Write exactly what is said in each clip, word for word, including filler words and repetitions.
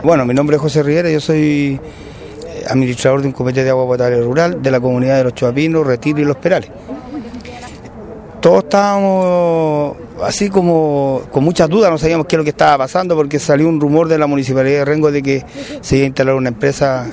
Bueno, mi nombre es José Rivera, yo soy administrador de un comité de agua potable rural de la comunidad de Los Choapinos, Retiro y Los Perales. Todos estábamos así como con muchas dudas, no sabíamos qué es lo que estaba pasando porque salió un rumor de la Municipalidad de Rengo de que se iba a instalar una empresa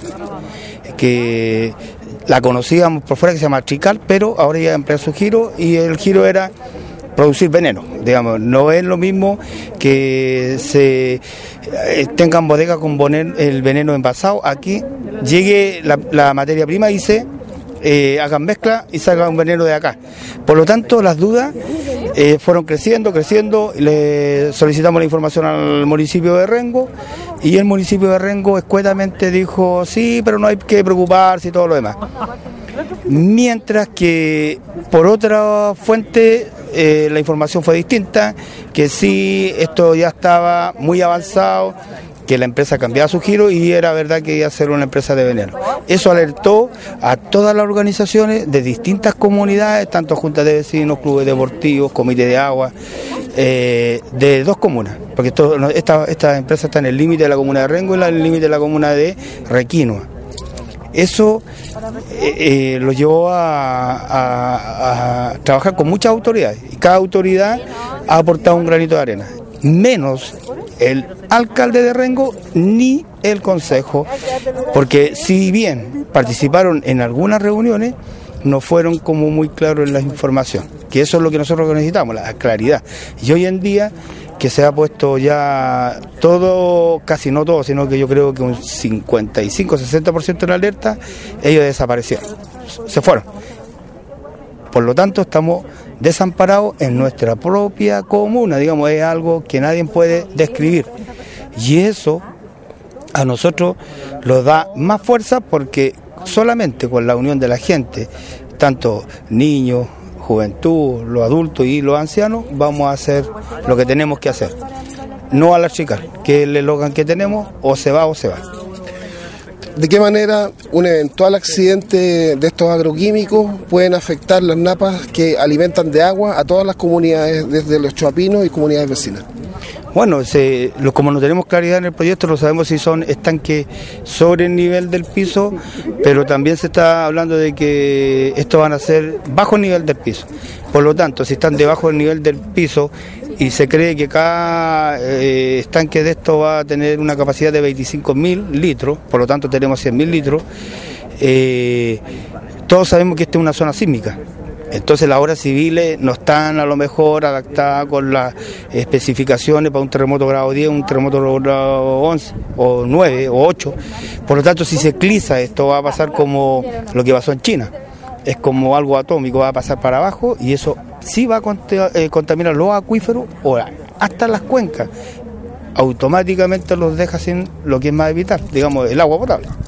que la conocíamos por fuera, que se llama Trical, pero ahora ya empezó su giro y el giro era producir veneno, digamos. No es lo mismo que se tengan bodegas con poner el veneno envasado, aquí llegue la, la materia prima y se eh, hagan mezcla y salga un veneno de acá. Por lo tanto, las dudas eh, fueron creciendo, creciendo, le solicitamos la información al municipio de Rengo y el municipio de Rengo escuetamente dijo, sí, pero no hay que preocuparse y todo lo demás. Mientras que por otra fuente eh, la información fue distinta, que sí, esto ya estaba muy avanzado, que la empresa cambiaba su giro y era verdad que iba a ser una empresa de veneno. Eso alertó a todas las organizaciones de distintas comunidades, tanto juntas de vecinos, clubes deportivos, comité de agua, eh, de dos comunas, porque esto, esta, esta empresa está en el límite de la comuna de Rengo y en el límite de la comuna de Requinoa. Eso eh, eh, lo llevó a, a, a trabajar con muchas autoridades y cada autoridad ha aportado un granito de arena, menos el alcalde de Rengo ni el consejo, porque si bien participaron en algunas reuniones, no fueron como muy claros en la información, que eso es lo que nosotros necesitamos, la claridad. Y hoy en día que se ha puesto ya todo, casi no todo, sino que yo creo que un cincuenta y cinco a sesenta por ciento en alerta, ellos desaparecieron, se fueron. Por lo tanto, estamos desamparados en nuestra propia comuna, digamos, es algo que nadie puede describir. Y eso a nosotros nos da más fuerza porque solamente con la unión de la gente, tanto niños, juventud, los adultos y los ancianos, vamos a hacer lo que tenemos que hacer. No a la chica, que es el eslogan que tenemos, o se va o se va. ¿De qué manera un eventual accidente de estos agroquímicos pueden afectar las napas que alimentan de agua a todas las comunidades, desde Los Choapinos y comunidades vecinas? Bueno, se, lo, como no tenemos claridad en el proyecto, no sabemos si son estanques sobre el nivel del piso, pero también se está hablando de que estos van a ser bajo el nivel del piso. Por lo tanto, si están debajo del nivel del piso y se cree que cada eh, estanque de esto va a tener una capacidad de veinticinco mil litros, por lo tanto tenemos cien mil litros, eh, todos sabemos que esta es una zona sísmica. Entonces las obras civiles no están a lo mejor adaptadas con las especificaciones para un terremoto grado diez, un terremoto grado once, o nueve, o ocho. Por lo tanto, si se cliza, esto va a pasar como lo que pasó en China. Es como algo atómico, va a pasar para abajo y eso sí va a contaminar los acuíferos o hasta las cuencas. Automáticamente los deja sin lo que es más evitar, digamos, el agua potable.